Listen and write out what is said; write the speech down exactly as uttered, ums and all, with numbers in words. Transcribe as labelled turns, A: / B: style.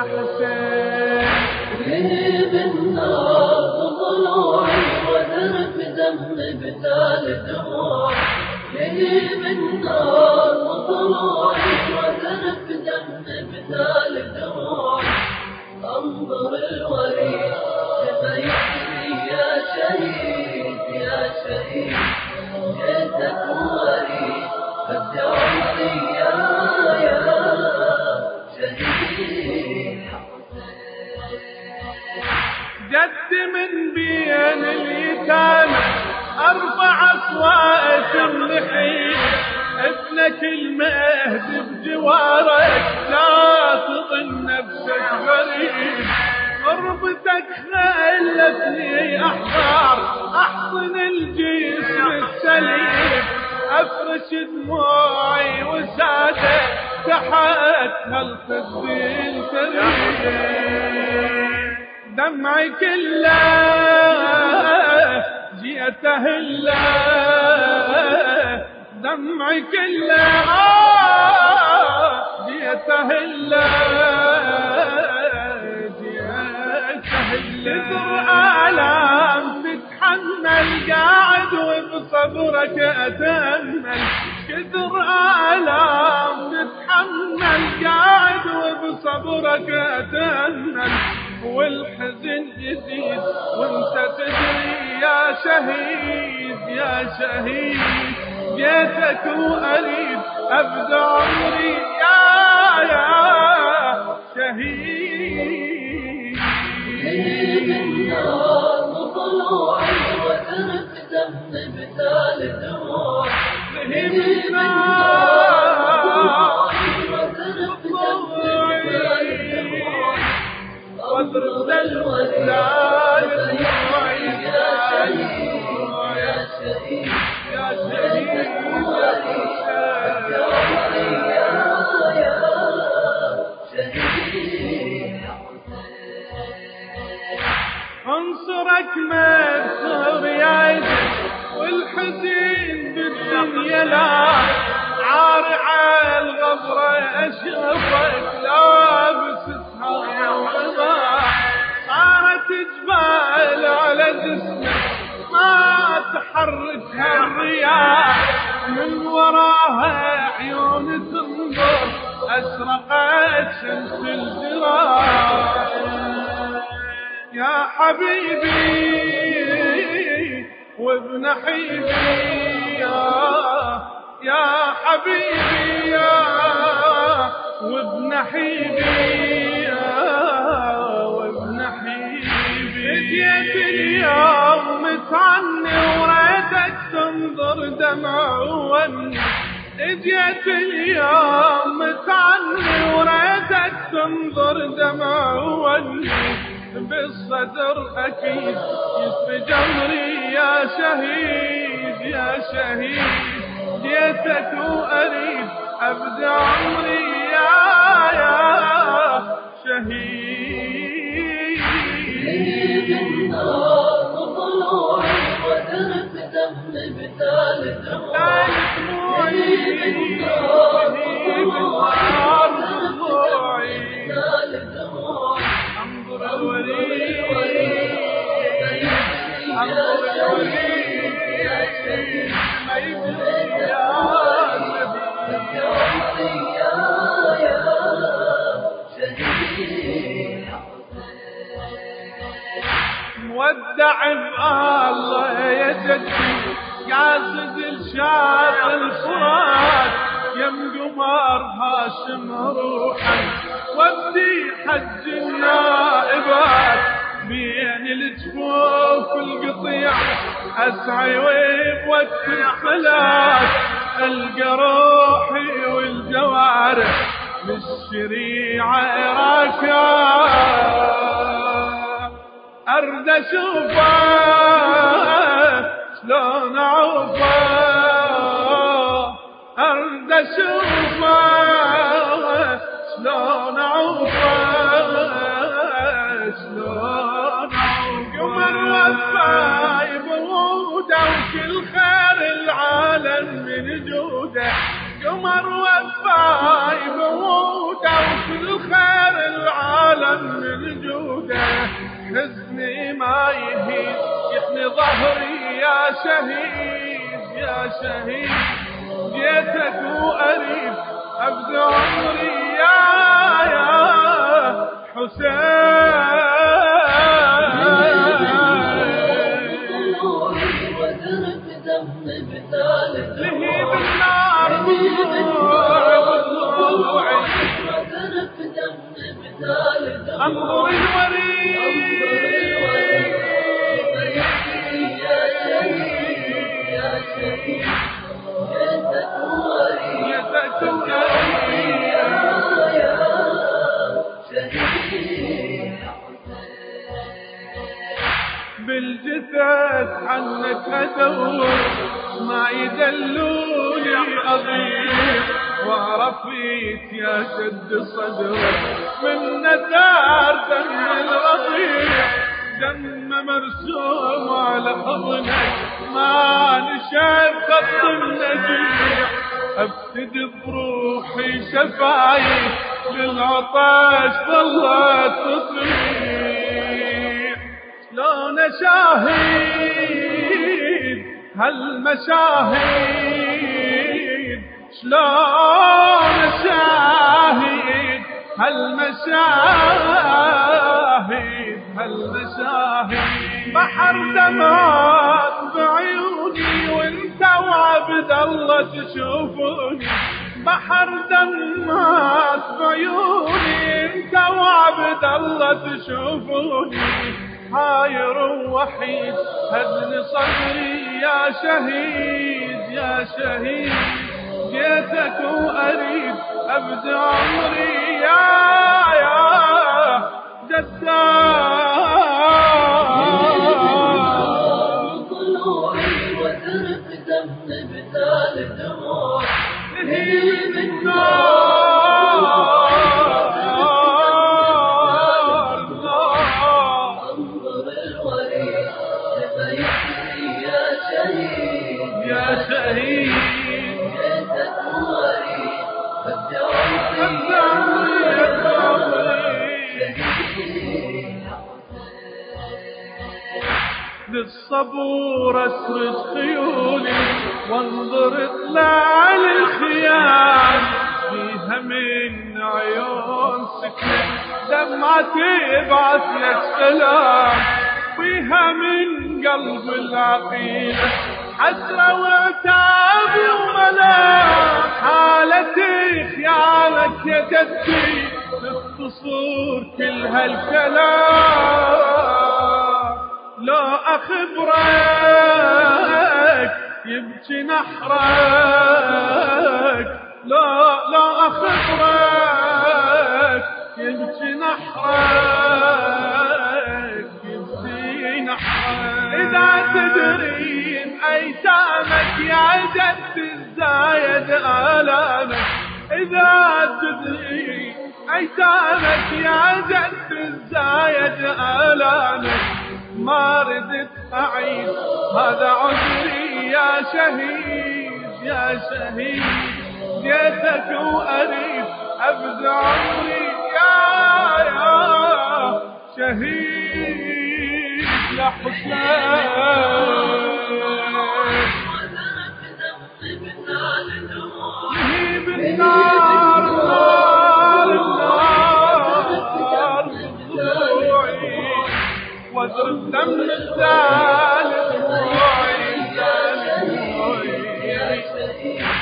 A: حسين.
B: لهيب النار بضلوعي وذرف دم بتال دموعي، لهيب النار بضلوعي وذرف دم بتال دموعي، انظر الوريد كما يجري يا شهيد يا شهيد، جئتك وريد بدي عمري يا يا شهيد.
A: جد من بين اليتامى ارفع اصوات النحيب، ابنك المهدي بجوارك لا تظن نفسك غريب، غربتك خلتني احضر احضن الجسم السليم، افرش دموعي وسادة تحت هالخد الكريم، دمعي كله جيت هلا، دمعي كله جيت هلا، جيت هلا، كثر آلام تتحمل قاعد وبصبرك أتأمل، كثر آلام تتحمل قاعد وبصبرك أتأمل، والحزن يزيد وانت تدري يا شهيد يا شهيد، جيتك واريد ابدا عمري يا يا شهيد.
B: لهيب النار بضلوعي وذرف دم بتال دموعي، لهيب النار بضلوعي وذرف دم بتال دموعي، واضرب الوزال دموعي يا شهيد يا شهيد يا شهيد يا عمري يا يا شهيد.
A: انصرك مكسور يا جد والحزين بالدنيا لا، عار على الغبرة اشرفك لابس سهر وغضا، صارت جبال على جسمك ما تحركها الرياح، من وراها عيون تنظر أسرقت شمس الجراح، يا حبيبي وابن حبيبي يا يا حبيبي يا وابن حبيبي وابن حبيبي، جيت اليوم متعني وريتك تنظر دمع وني، جيت اليوم متعني وريتك تنظر دمع وني، بالصدر اكيد يسرج امري يا شهيد يا شهيد، جيتك واريد ابدا عمري يا يا شهيد.
B: لهيب النار بضلوعي وذرف دم بتال دموعي، لهيب النار بضلوعي وذرف دم بتال دموعي،
A: انظر الوليد
B: انظر الوليد يا شهيد
A: ما يبني يا
B: بدي عمري يا يا شهيد.
A: مودع بالله يا جدي قاصد الشاط الفرات، يم قمر هاشم روحا ودي حج النائبات، بين الجفوف القطيع اسعى وبوقت الصلاة، القى روحي والجوارح بالشريعة راكعة، ارد اشوفه شلون اعوفه، ارد اشوفه شلون اعوفه، شلون اعوفه، قمر وفاي بوده وكل خير العالم من جوده، قمر وفاي بوده وكل خير العالم من جوده حزني ما يهيد يحمي ظهري يا شهيد يا شهيد جيتك وأريد أبدي عمري يا يا حسين لهيب النار انظر بالجثث عنك ادور ما يدلوني اضيع وعرفيت يا شد صدر من نثار دم الرضيع دم مرسوم على حضنك ما نشاف خط النجيع ابتدي بروحي شفايف للعطش ظلت تطيع شلون اشاهد هالمشاهد شلون اشاهد هالمشاهد هالمشاهد بحر دمعات بعيوني وانت وعبد الله تشوفوني بحر دمعات بعيوني انت وعبد الله تشوفوني حاير ووحيد هدن صدري يا شهيد يا شهيد جيتك وأريد أبدي عمري يا يا جدار
B: طلوعي وترك دم بدال الدموع
A: لهيب النار
B: انظر الوريد لما يجري يا شهيد
A: يا شهيد
B: جيتك وأريد أبدي
A: أبدي
B: عمري
A: بالصبور اسرج خيولي وانظر اطلع للخيام فيها من عيون سكنة دمعة تبعث لك سلام فيها من قلب العقيلة حسرة وعتاب وملام حالتي خيالك يا جدي تختصر كل هالكلام لا أخبرك يبكي نحرك لا لا أخبرك يبكي نحرك يبكي نحرك إذا تدرين أيتامك يا جد الزايد آلامك إذا تدرين أيتامك يا جد الزايد آلامك ما ردت أعيد هذا عذري يا شهيد يا شهيد جيتك وأريد أبدي عمري يا يا شهيد يا حسين لهيب النار النار النار ضلوعي واضرب دم الثالث روعي يا شهيد